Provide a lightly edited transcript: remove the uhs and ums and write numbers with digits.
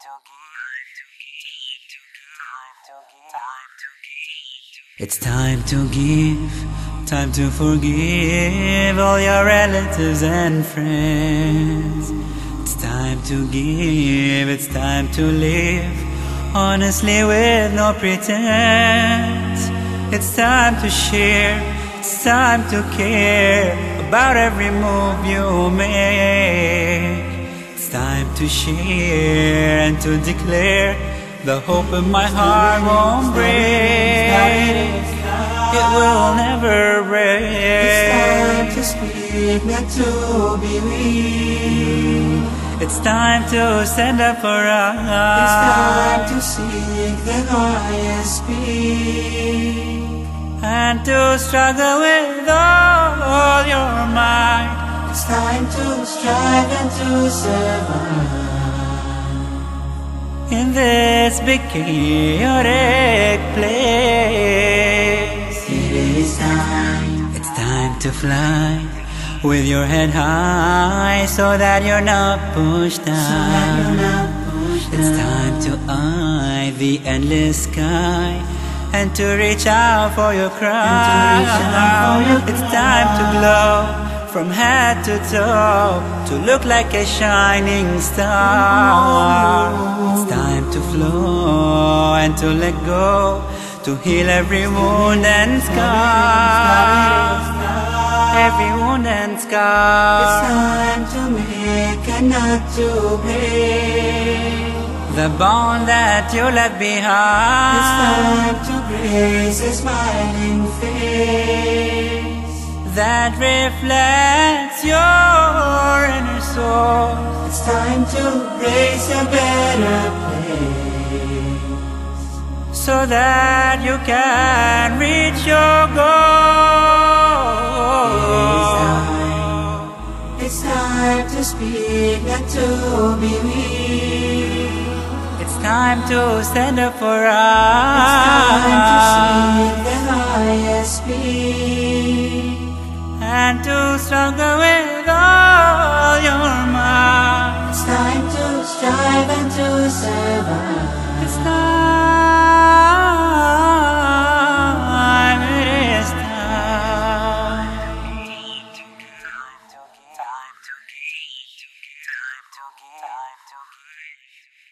It's time to give, time to forgive all your relatives and friends. It's time to give, it's time to live honestly with no pretense. It's time to share, it's time to care about every move you make. It's time to share and to declare the hope in my heart won't break. It will never break. It's time to speak, not to be weak. It's time to stand up for us. It's time to seek the highest peak, and to struggle with all your might. It's time to strive and to survive in this big chaotic place. It is time. It's time to fly with your head high so that you're not pushed down. It's time to eye the endless sky and to reach out for your cry. It's time to glow from head to toe, to look like a shining star. It's time to flow and to let go, to heal every wound and scar. Every wound and scar. It's time to make and not to break the bond that you left behind. It's time to grace a smiling face that reflects your inner soul. It's time to embrace a better place so that you can reach your goal. It's time to speak, not to be weak. It's time to stand up for us. It's time to seek the highest peak and to struggle with all your might. It's time to strive and to survive. It's time.